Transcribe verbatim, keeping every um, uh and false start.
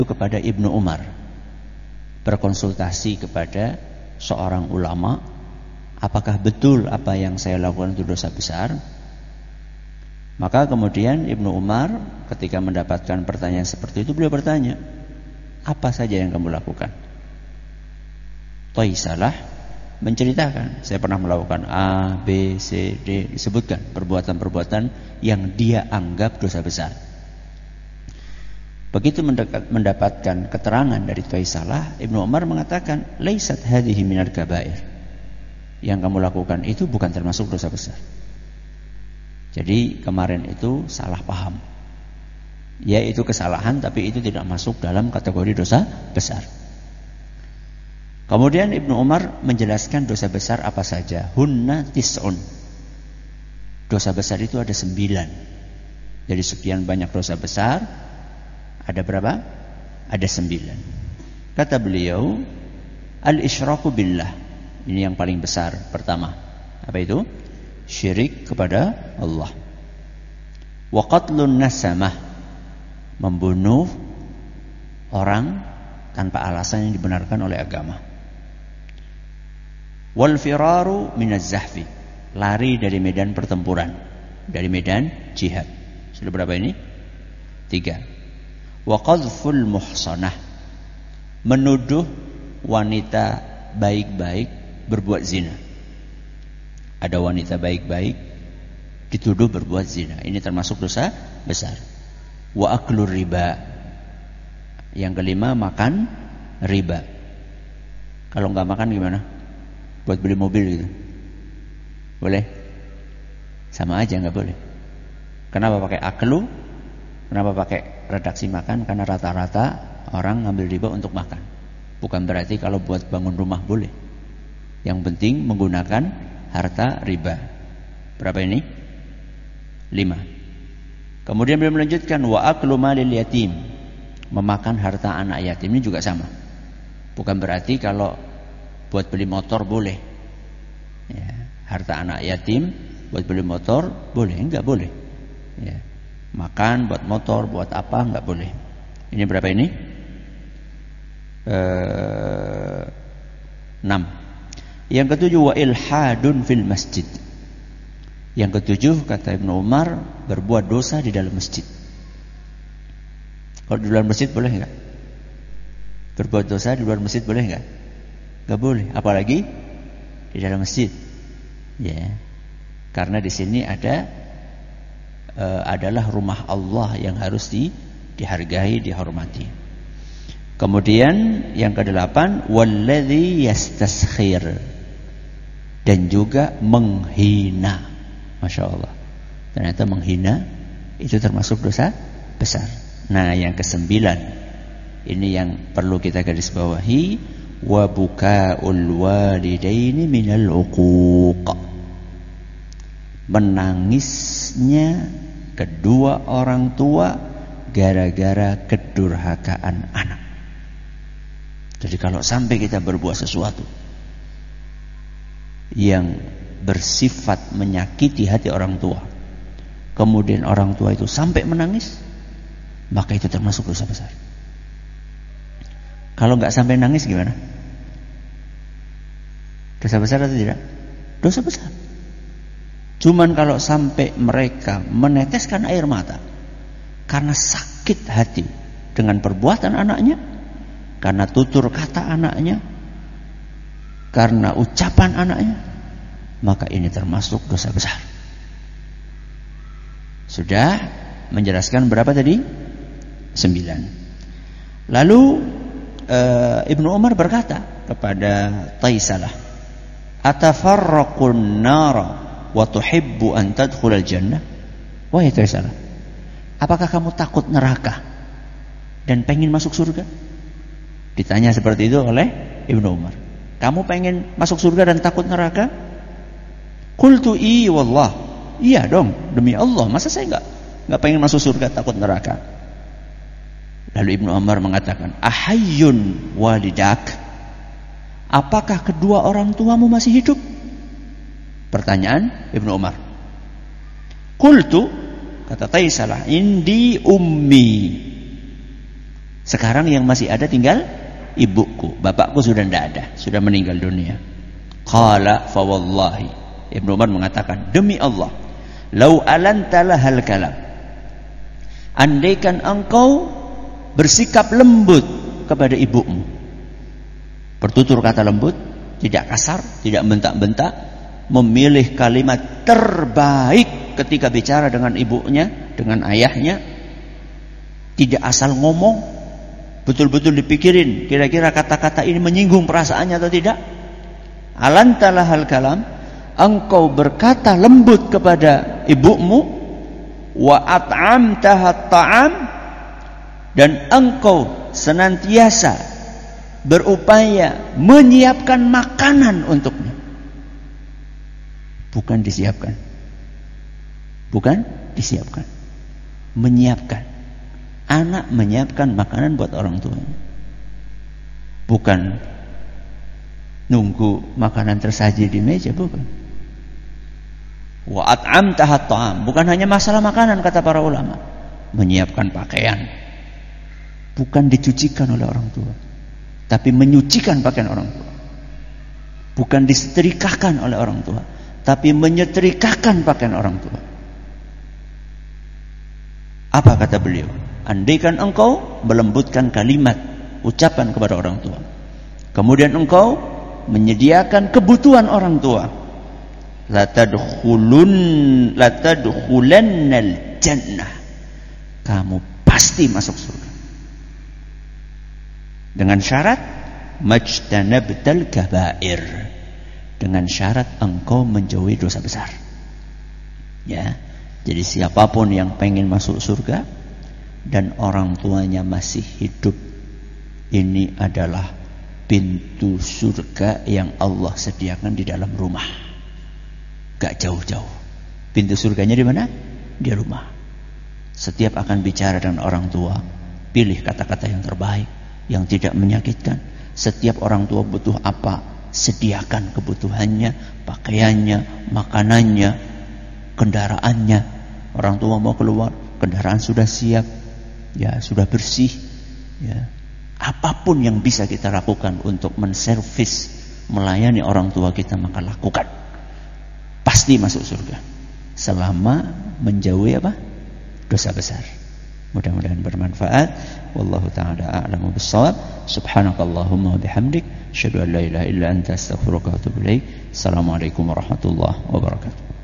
kepada Ibnu Umar, berkonsultasi kepada seorang ulama, apakah betul apa yang saya lakukan itu dosa besar? Maka kemudian Ibnu Umar ketika mendapatkan pertanyaan seperti itu, beliau bertanya, apa saja yang kamu lakukan? Taisalah menceritakan, saya pernah melakukan A, B, C, D, disebutkan perbuatan-perbuatan yang dia anggap dosa besar. Begitu mendapatkan keterangan dari Taisalah, Ibnu Umar mengatakan, laisat hadhihi minal kabair. Yang kamu lakukan itu bukan termasuk dosa besar. Jadi kemarin itu salah paham. Ya, itu kesalahan, tapi itu tidak masuk dalam kategori dosa besar. Kemudian Ibnu Umar menjelaskan dosa besar apa saja. Hunna tis'un. Dosa besar itu ada sembilan. Jadi sekian banyak dosa besar, ada berapa? Ada sembilan. Kata beliau, al-isyraku billah. Ini yang paling besar pertama. Apa itu? Syirik kepada Allah. Wa qatlun nasamah, membunuh orang tanpa alasan yang dibenarkan oleh agama. Wal firaru minaz zahfi, lari dari medan pertempuran, dari medan jihad. Sudah berapa ini? Tiga. Wa qadhful muhsanah, menuduh wanita baik-baik berbuat zina. Ada wanita baik-baik dituduh berbuat zina. Ini termasuk dosa besar. Wa aklur riba. Yang kelima, makan riba. Kalau nggak makan gimana? Buat beli mobil gitu, boleh? Sama aja nggak boleh. Kenapa pakai aklu? Kenapa pakai redaksi makan? Karena rata-rata orang ngambil riba untuk makan. Bukan berarti kalau buat bangun rumah boleh. Yang penting menggunakan harta riba. Berapa ini? Lima. Kemudian beliau melanjutkan, wa aklu malil yatim, memakan harta anak yatim. Ini juga sama. Bukan berarti kalau buat beli motor boleh. Ya, harta anak yatim buat beli motor boleh? Enggak boleh. Ya. Makan buat motor, buat apa? Enggak boleh. Ini berapa ini? Eh, enam. Yang ketujuh, wa ilhadun fil masjid. Yang ketujuh, kata Ibnu Umar, berbuat dosa di dalam masjid. Kalau di dalam masjid boleh enggak? Berbuat dosa di luar masjid boleh enggak? Enggak boleh, apalagi di dalam masjid. Ya. Karena di sini ada e, adalah rumah Allah yang harus di, dihargai, dihormati. Kemudian yang kedelapan, walladzi yastaskhir, dan juga menghina. Masya Allah, ternyata menghina itu termasuk dosa besar. Nah, yang kesembilan, ini yang perlu kita garis bawahi, wa bukaul walidaini minal uquq, menangisnya kedua orang tua gara-gara kedurhakaan anak. Jadi kalau sampai kita berbuat sesuatu yang bersifat menyakiti hati orang tua, kemudian orang tua itu sampai menangis, maka itu termasuk dosa besar. Kalau nggak sampai nangis gimana? Dosa besar atau tidak? Dosa besar. Cuman kalau sampai mereka meneteskan air mata karena sakit hati dengan perbuatan anaknya, karena tutur kata anaknya, karena ucapan anaknya, maka ini termasuk dosa besar. Sudah menjelaskan berapa tadi? Sembilan. Lalu e, Ibnu Umar berkata kepada Taisalah, atafarraqun nara wa tuhibbu an tadkhulal jannah? Wahai Taisalah, apakah kamu takut neraka dan pengen masuk surga? Ditanya seperti itu oleh Ibnu Umar. Kamu pengen masuk surga dan takut neraka? Qultu i wallah. Iya dong, demi Allah. Masa saya enggak enggak pengen masuk surga, takut neraka? Lalu Ibnu Umar mengatakan, ahayyun walidak? Apakah kedua orang tuamu masih hidup? Pertanyaan Ibnu Umar. Qultu, kata Taisalah, indi ummi. Sekarang yang masih ada tinggal ibuku, bapakku sudah tidak ada, sudah meninggal dunia. Qala fa wallahi, Ibnu Umar mengatakan, demi Allah, lau alanta lahal kalam, andaikan engkau bersikap lembut kepada ibumu, bertutur kata lembut, tidak kasar, tidak bentak-bentak, memilih kalimat terbaik ketika bicara dengan ibunya, dengan ayahnya, tidak asal ngomong, betul-betul dipikirin kira-kira kata-kata ini menyinggung perasaannya atau tidak. Alantalah hal kalam, engkau berkata lembut kepada ibumu, wa at'amtaha ta'am, dan engkau senantiasa berupaya menyiapkan makanan untuknya. Bukan disiapkan, bukan disiapkan, menyiapkan. Anak menyiapkan makanan buat orang tuanya, bukan nunggu makanan tersaji di meja, bukan. Wa at'amtaha ta'am, bukan hanya masalah makanan kata para ulama, menyiapkan pakaian, bukan dicucikan oleh orang tua, tapi menyucikan pakaian orang tua. Bukan disetrikakan oleh orang tua, tapi menyetrikakan pakaian orang tua. Apa kata beliau? Andaikan engkau melembutkan kalimat ucapan kepada orang tua, kemudian engkau menyediakan kebutuhan orang tua, la tadkhulun la tadkhulannal jannah, kamu pasti masuk surga. Dengan syarat majtanabtal kabair, dengan syarat engkau menjauhi dosa besar. Ya, jadi siapapun yang pengen masuk surga dan orang tuanya masih hidup, ini adalah pintu surga yang Allah sediakan di dalam rumah. Gak jauh-jauh. Pintu surganya di mana? Di rumah. Setiap akan bicara dengan orang tua, pilih kata-kata yang terbaik, yang tidak menyakitkan. Setiap orang tua butuh apa, sediakan kebutuhannya, pakaiannya, makanannya, kendaraannya. Orang tua mau keluar, kendaraan sudah siap, ya sudah bersih, ya. Apapun yang bisa kita lakukan untuk menservis, melayani orang tua kita, maka lakukan. Pasti masuk surga, selama menjauhi apa? Dosa besar. Mudah-mudahan bermanfaat. Wallahu ta'ala a'lamu bis-shawab. Subhanakallahumma wa bihamdik, asyhadu an la ilaha illa anta, astaghfiruka wa atubu ilaik. Assalamualaikum warahmatullahi wabarakatuh.